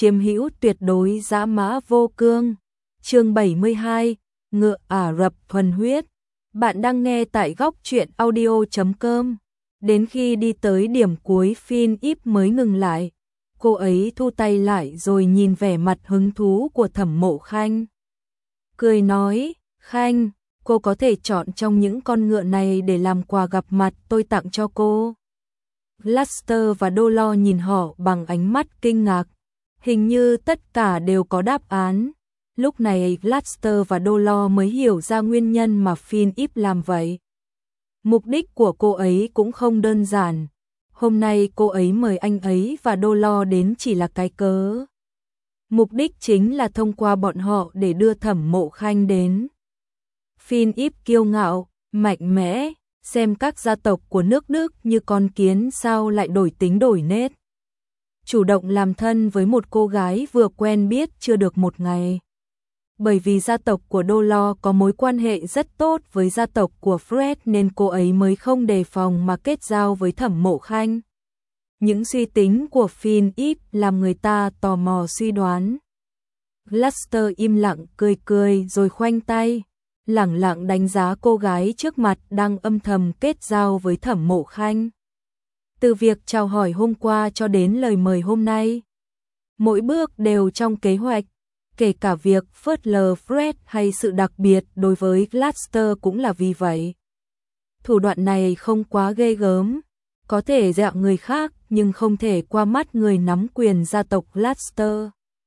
chiếm hữu tuyệt đối dã mã vô cương. Chương 72, ngựa Ả Rập thuần huyết. Bạn đang nghe tại góc truyện audio.com. Đến khi đi tới điểm cuối Phin Íp mới ngừng lại. Cô ấy thu tay lại rồi nhìn vẻ mặt hứng thú của Thẩm Mộ Khanh. Cười nói, Khanh, cô có thể chọn trong những con ngựa này để làm quà gặp mặt tôi tặng cho cô. Gloucester và Dolor nhìn họ bằng ánh mắt kinh ngạc. Hình như tất cả đều có đáp án. Lúc này Gloucester và Dolor mới hiểu ra nguyên nhân mà Phin Íp làm vậy. Mục đích của cô ấy cũng không đơn giản. Hôm nay cô ấy mời anh ấy và Dolor đến chỉ là cái cớ. Mục đích chính là thông qua bọn họ để đưa Thẩm Mộ Khanh đến. Phin Íp kiêu ngạo, mạnh mẽ, xem các gia tộc của nước Đức như con kiến sao lại đổi tính đổi nết. Chủ động làm thân với một cô gái vừa quen biết chưa được một ngày. Bởi vì gia tộc của Dolor có mối quan hệ rất tốt với gia tộc của Fred nên cô ấy mới không đề phòng mà kết giao với Thẩm Mộ Khanh. Những suy tính của Phin Íp làm người ta tò mò suy đoán. Gloucester im lặng cười cười rồi khoanh tay, lẳng lặng đánh giá cô gái trước mặt đang âm thầm kết giao với Thẩm Mộ Khanh. Từ việc chào hỏi hôm qua cho đến lời mời hôm nay, mỗi bước đều trong kế hoạch, kể cả việc phớt lờ Fred hay sự đặc biệt đối với Gloucester cũng là vì vậy. Thủ đoạn này không quá ghê gớm, có thể dọa người khác nhưng không thể qua mắt người nắm quyền gia tộc Gloucester.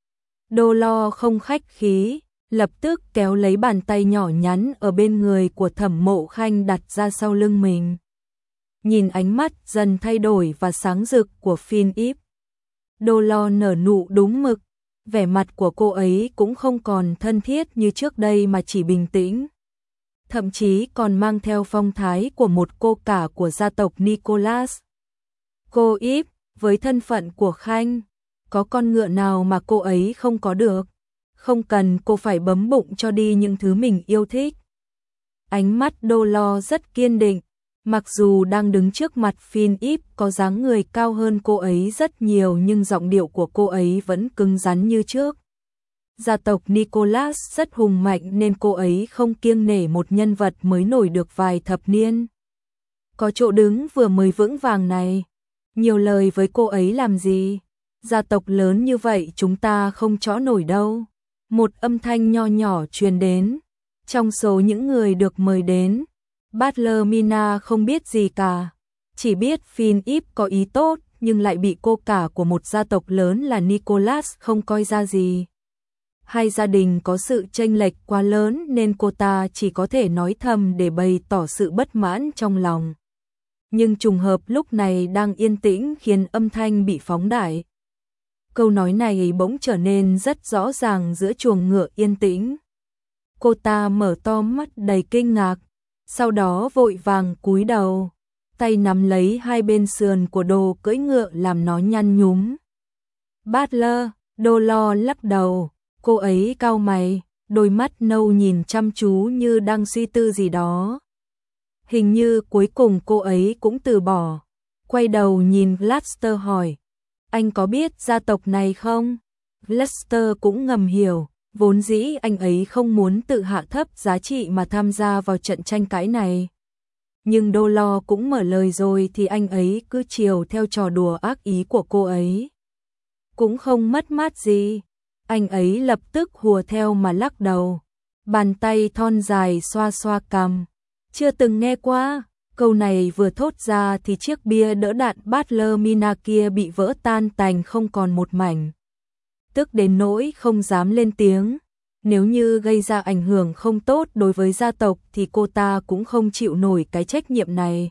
Dolor không khách khí, lập tức kéo lấy bàn tay nhỏ nhắn ở bên người của Thẩm Mộ Khanh đặt ra sau lưng mình. Nhìn ánh mắt dần thay đổi và sáng rực của Phin Íp, Dolor nở nụ đúng mực, vẻ mặt của cô ấy cũng không còn thân thiết như trước đây mà chỉ bình tĩnh. Thậm chí còn mang theo phong thái của một cô cả của gia tộc Nicholas. Cô Íp, với thân phận của Khanh, có con ngựa nào mà cô ấy không có được? Không cần cô phải bấm bụng cho đi những thứ mình yêu thích. Ánh mắt Dolor rất kiên định, mặc dù đang đứng trước mặt Phin Íp có dáng người cao hơn cô ấy rất nhiều nhưng giọng điệu của cô ấy vẫn cứng rắn như trước. Gia tộc Nicholas rất hùng mạnh nên cô ấy không kiêng nể một nhân vật mới nổi được vài thập niên. Có chỗ đứng vừa mới vững vàng này, nhiều lời với cô ấy làm gì? Gia tộc lớn như vậy chúng ta không chõ nổi đâu. Một âm thanh nho nhỏ truyền đến. Trong số những người được mời đến, Butler Mina không biết gì cả. Chỉ biết Phin Íp có ý tốt nhưng lại bị cô cả của một gia tộc lớn là Nicholas không coi ra gì. Hai gia đình có sự chênh lệch quá lớn nên cô ta chỉ có thể nói thầm để bày tỏ sự bất mãn trong lòng. Nhưng trùng hợp lúc này đang yên tĩnh khiến âm thanh bị phóng đại. Câu nói này bỗng trở nên rất rõ ràng giữa chuồng ngựa yên tĩnh. Cô ta mở to mắt đầy kinh ngạc, sau đó vội vàng cúi đầu, tay nắm lấy hai bên sườn của đồ cưỡi ngựa làm nó nhăn nhúm. Butler, Dolor lắc đầu, cô ấy cau mày, đôi mắt nâu nhìn chăm chú như đang suy tư gì đó. Hình như cuối cùng cô ấy cũng từ bỏ, quay đầu nhìn Gloucester hỏi, anh có biết gia tộc này không? Gloucester cũng ngầm hiểu, vốn dĩ anh ấy không muốn tự hạ thấp giá trị mà tham gia vào trận tranh cãi này. Nhưng Dolor cũng mở lời rồi thì anh ấy cứ chiều theo trò đùa ác ý của cô ấy. Cũng không mất mát gì, anh ấy lập tức hùa theo mà lắc đầu. Bàn tay thon dài xoa xoa cằm. Chưa từng nghe qua. Câu này vừa thốt ra thì chiếc bia đỡ đạn Butler Mina kia bị vỡ tan tành không còn một mảnh. Tức đến nỗi không dám lên tiếng. Nếu như gây ra ảnh hưởng không tốt đối với gia tộc thì cô ta cũng không chịu nổi cái trách nhiệm này.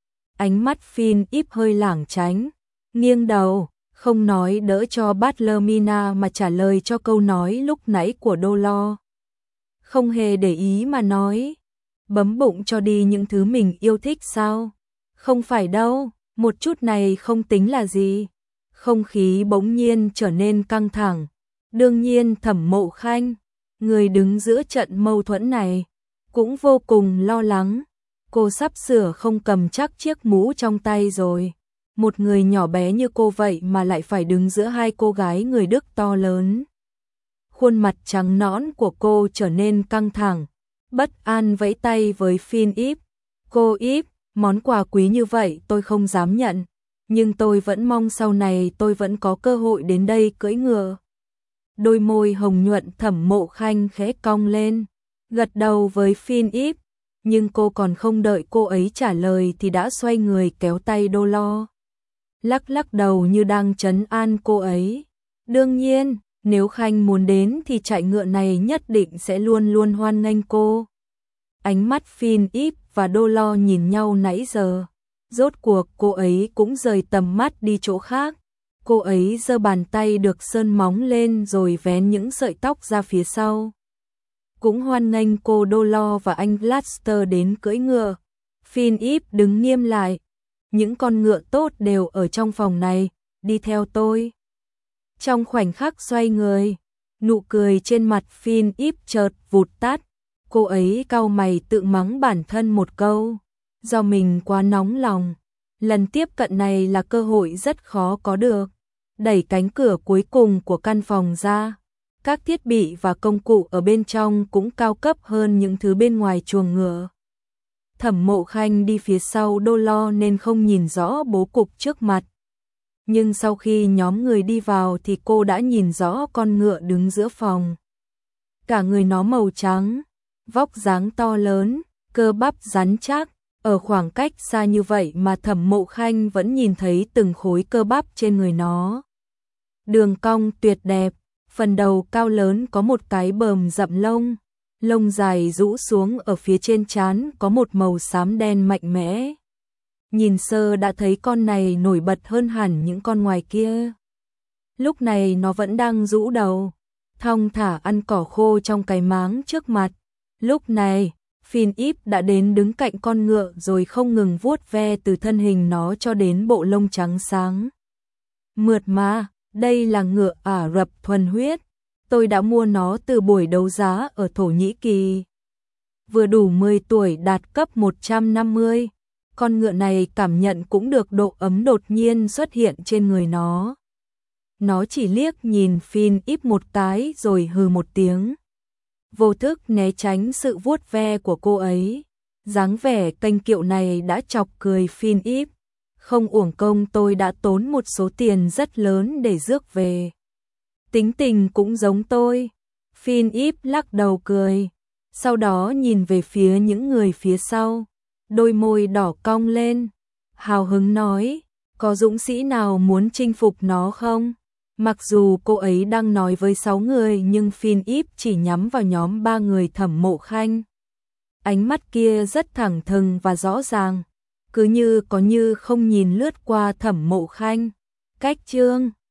Ánh mắt Phin Íp hơi lảng tránh, nghiêng đầu, không nói đỡ cho Butler Mina mà trả lời cho câu nói lúc nãy của Dolor. Không hề để ý mà nói, bấm bụng cho đi những thứ mình yêu thích sao? Không phải đâu, một chút này không tính là gì. Không khí bỗng nhiên trở nên căng thẳng. Đương nhiên Thẩm Mộ Khanh, người đứng giữa trận mâu thuẫn này, cũng vô cùng lo lắng. Cô sắp sửa không cầm chắc chiếc mũ trong tay rồi. Một người nhỏ bé như cô vậy mà lại phải đứng giữa hai cô gái người Đức to lớn. Khuôn mặt trắng nõn của cô trở nên căng thẳng, bất an vẫy tay với Philip. Cô Íp, món quà quý như vậy tôi không dám nhận, nhưng tôi vẫn mong sau này tôi vẫn có cơ hội đến đây cưỡi ngựa. Đôi môi hồng nhuận Thẩm Mộ Khanh khẽ cong lên, gật đầu với Philip, nhưng cô còn không đợi cô ấy trả lời thì đã xoay người kéo tay Đô Lo. Lắc lắc đầu như đang trấn an cô ấy. Đương nhiên, nếu Khanh muốn đến thì trại ngựa này nhất định sẽ luôn luôn hoan nghênh cô. Ánh mắt Philip và Đô Lo nhìn nhau nãy giờ. Rốt cuộc cô ấy cũng rời tầm mắt đi chỗ khác. Cô ấy giơ bàn tay được sơn móng lên rồi vén những sợi tóc ra phía sau. Cũng hoan nghênh cô Đô Lo và anh Gloucester đến cưỡi ngựa. Philip đứng nghiêm lại. Những con ngựa tốt đều ở trong phòng này, đi theo tôi. Trong khoảnh khắc xoay người, nụ cười trên mặt Philip chợt vụt tắt. Cô ấy cau mày tự mắng bản thân một câu. Do mình quá nóng lòng. Lần tiếp cận này là cơ hội rất khó có được. Đẩy cánh cửa cuối cùng của căn phòng ra. Các thiết bị và công cụ ở bên trong cũng cao cấp hơn những thứ bên ngoài chuồng ngựa. Thẩm Mộ Khanh đi phía sau Đô Lo nên không nhìn rõ bố cục trước mặt. Nhưng sau khi nhóm người đi vào thì cô đã nhìn rõ con ngựa đứng giữa phòng. Cả người nó màu trắng, vóc dáng to lớn, cơ bắp rắn chắc. Ở khoảng cách xa như vậy mà Thẩm Mộ Khanh vẫn nhìn thấy từng khối cơ bắp trên người nó. Đường cong tuyệt đẹp, phần đầu cao lớn có một cái bờm rậm lông. Lông dài rũ xuống ở phía trên trán có một màu xám đen mạnh mẽ. Nhìn sơ đã thấy con này nổi bật hơn hẳn những con ngoài kia. Lúc này nó vẫn đang rũ đầu, thong thả ăn cỏ khô trong cái máng trước mặt. Lúc này, Philip đã đến đứng cạnh con ngựa rồi không ngừng vuốt ve từ thân hình nó cho đến bộ lông trắng sáng. Mượt mà, đây là ngựa Ả Rập thuần huyết. Tôi đã mua nó từ buổi đấu giá ở Thổ Nhĩ Kỳ. Vừa đủ 10 tuổi đạt cấp 150. Con ngựa này cảm nhận cũng được độ ấm đột nhiên xuất hiện trên người nó. Nó chỉ liếc nhìn Philip một cái rồi hừ một tiếng. Vô thức né tránh sự vuốt ve của cô ấy. Dáng vẻ kênh kiệu này đã chọc cười Philip. Không uổng công tôi đã tốn một số tiền rất lớn để rước về. Tính tình cũng giống tôi. Philip lắc đầu cười. Sau đó nhìn về phía những người phía sau. Đôi môi đỏ cong lên. Hào hứng nói. Có dũng sĩ nào muốn chinh phục nó không? Mặc dù cô ấy đang nói với 6 người nhưng Philip chỉ nhắm vào nhóm 3 người Thẩm Mộ Khanh. Ánh mắt kia rất thẳng thừng và rõ ràng. Cứ như có như không nhìn lướt qua Thẩm Mộ Khanh. Cách chương